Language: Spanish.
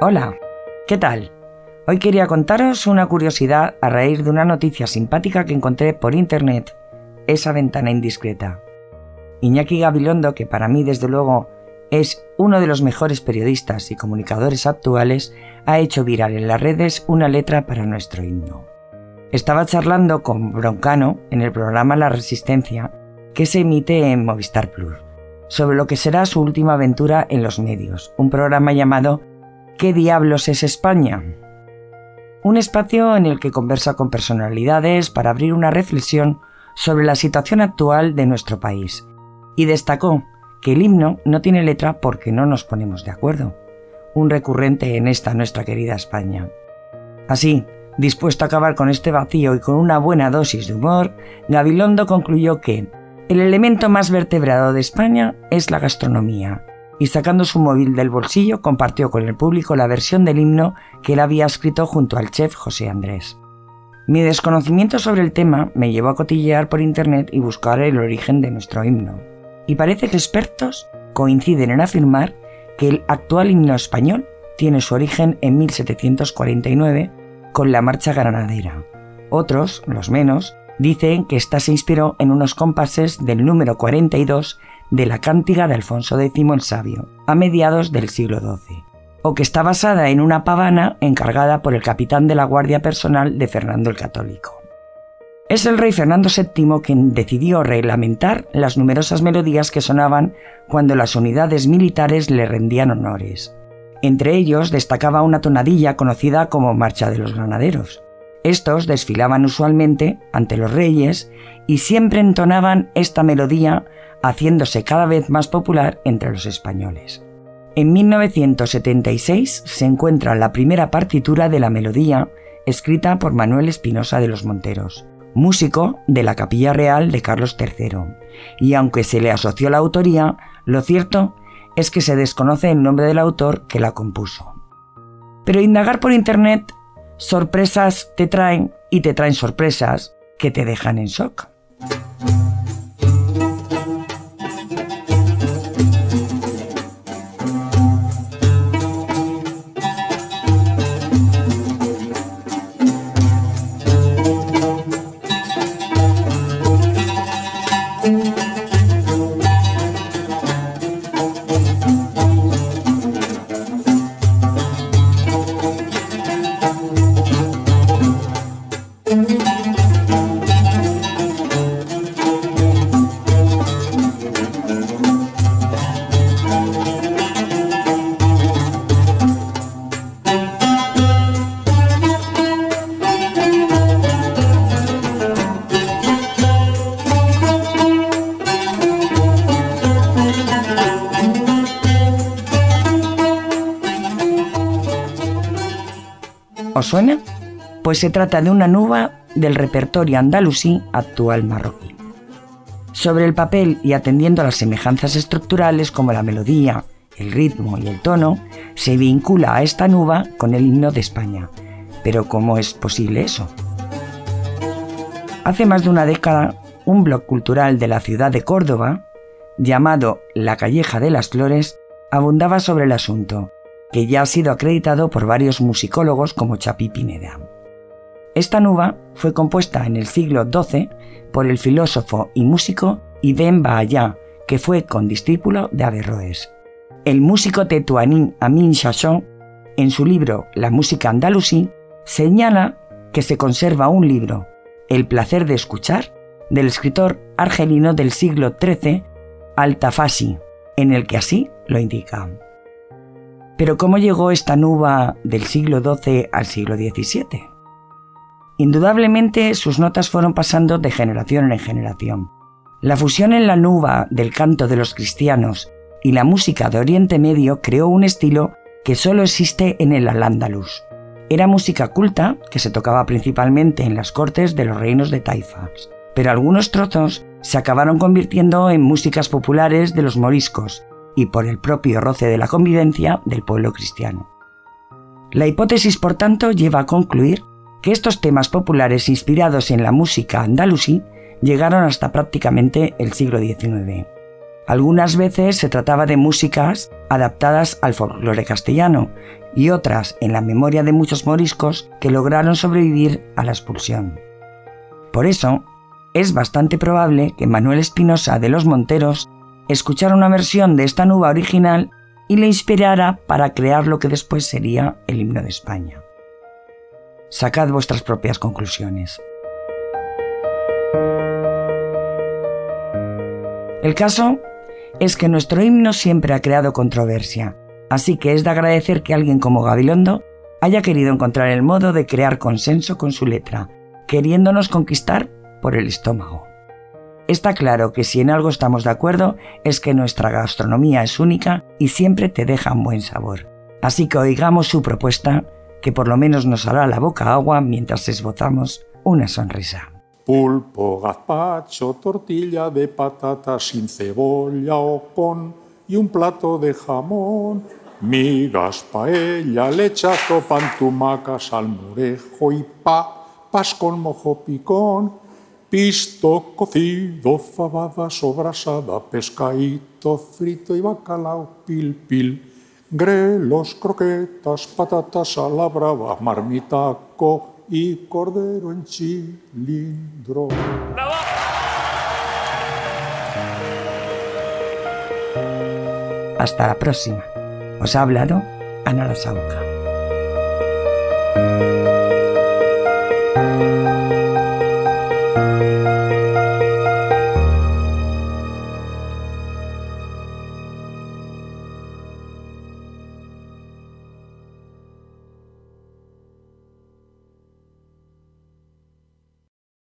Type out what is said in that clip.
Hola, ¿qué tal? Hoy quería contaros una curiosidad a raíz de una noticia simpática que encontré por internet, esa ventana indiscreta. Iñaki Gabilondo, que para mí desde luego es uno de los mejores periodistas y comunicadores actuales, ha hecho viral en las redes una letra para nuestro himno. Estaba charlando con Broncano en el programa La Resistencia, que se emite en Movistar Plus, sobre lo que será su última aventura en los medios, un programa llamado ¿Qué diablos es España? Un espacio en el que conversa con personalidades para abrir una reflexión sobre la situación actual de nuestro país. Y destacó que el himno no tiene letra porque no nos ponemos de acuerdo, un recurrente en esta nuestra querida España. Así, dispuesto a acabar con este vacío y con una buena dosis de humor, Gabilondo concluyó que el elemento más vertebrado de España es la gastronomía, y sacando su móvil del bolsillo compartió con el público la versión del himno que él había escrito junto al chef José Andrés. Mi desconocimiento sobre el tema me llevó a cotillear por internet y buscar el origen de nuestro himno. Y parece que expertos coinciden en afirmar que el actual himno español tiene su origen en 1749 con la Marcha Granadera. Otros, los menos, dicen que ésta se inspiró en unos compases del número 42 de la Cántiga de Alfonso X el Sabio, a mediados del siglo XII, o que está basada en una pavana encargada por el capitán de la guardia personal de Fernando el Católico. Es el rey Fernando VII quien decidió reglamentar las numerosas melodías que sonaban cuando las unidades militares le rendían honores. Entre ellos destacaba una tonadilla conocida como Marcha de los Granaderos. Estos desfilaban usualmente ante los reyes y siempre entonaban esta melodía, haciéndose cada vez más popular entre los españoles. En 1976 se encuentra la primera partitura de la melodía, escrita por Manuel Espinosa de los Monteros, músico de la Capilla Real de Carlos III, y aunque se le asoció la autoría, lo cierto es que se desconoce el nombre del autor que la compuso. Pero indagar por internet, sorpresas te traen y te traen sorpresas que te dejan en shock. ¿Os suena? Pues se trata de una nuba del repertorio andalusí actual marroquí. Sobre el papel y atendiendo a las semejanzas estructurales como la melodía, el ritmo y el tono, se vincula a esta nuba con el himno de España. Pero ¿cómo es posible eso? Hace más de una década, un blog cultural de la ciudad de Córdoba, llamado La Calleja de las Flores, abundaba sobre el asunto, que ya ha sido acreditado por varios musicólogos como Chapí Pineda. Esta nuba fue compuesta en el siglo XII por el filósofo y músico Ibn Bahayá, que fue condiscípulo de Averroes. El músico tetuaní Amin Chachón, en su libro La música andalusí, señala que se conserva un libro, El placer de escuchar, del escritor argelino del siglo XIII, Al-Tafasi, en el que así lo indica. Pero ¿cómo llegó esta nuba del siglo XII al siglo XVII? Indudablemente sus notas fueron pasando de generación en generación. La fusión en la nuba del canto de los cristianos y la música de Oriente Medio creó un estilo que solo existe en el Al-Ándalus. Era música culta que se tocaba principalmente en las cortes de los reinos de taifas, pero algunos trozos se acabaron convirtiendo en músicas populares de los moriscos y por el propio roce de la convivencia del pueblo cristiano. La hipótesis, por tanto, lleva a concluir que estos temas populares inspirados en la música andalusí llegaron hasta prácticamente el siglo XIX. Algunas veces se trataba de músicas adaptadas al folclore castellano y otras en la memoria de muchos moriscos que lograron sobrevivir a la expulsión. Por eso, es bastante probable que Manuel Espinosa de los Monteros escuchara una versión de esta nuba original y le inspirara para crear lo que después sería el himno de España. Sacad vuestras propias conclusiones. El caso es que nuestro himno siempre ha creado controversia, así que es de agradecer que alguien como Gabilondo haya querido encontrar el modo de crear consenso con su letra, queriéndonos conquistar por el estómago. Está claro que si en algo estamos de acuerdo es que nuestra gastronomía es única y siempre te deja un buen sabor. Así que oigamos su propuesta, que por lo menos nos hará la boca agua mientras esbozamos una sonrisa. Pulpo, gazpacho, tortilla de patata sin cebolla o con y un plato de jamón, migas, paella, lechazo, pan, tumaca, salmorejo y pas con mojo picón, pisto cocido, fabada sobrasada, pescadito frito y bacalao pil pil, grelos, croquetas, patatas a la brava, marmitaco y cordero en cilindro. Hasta la próxima. Os ha hablado Ana Lasauca.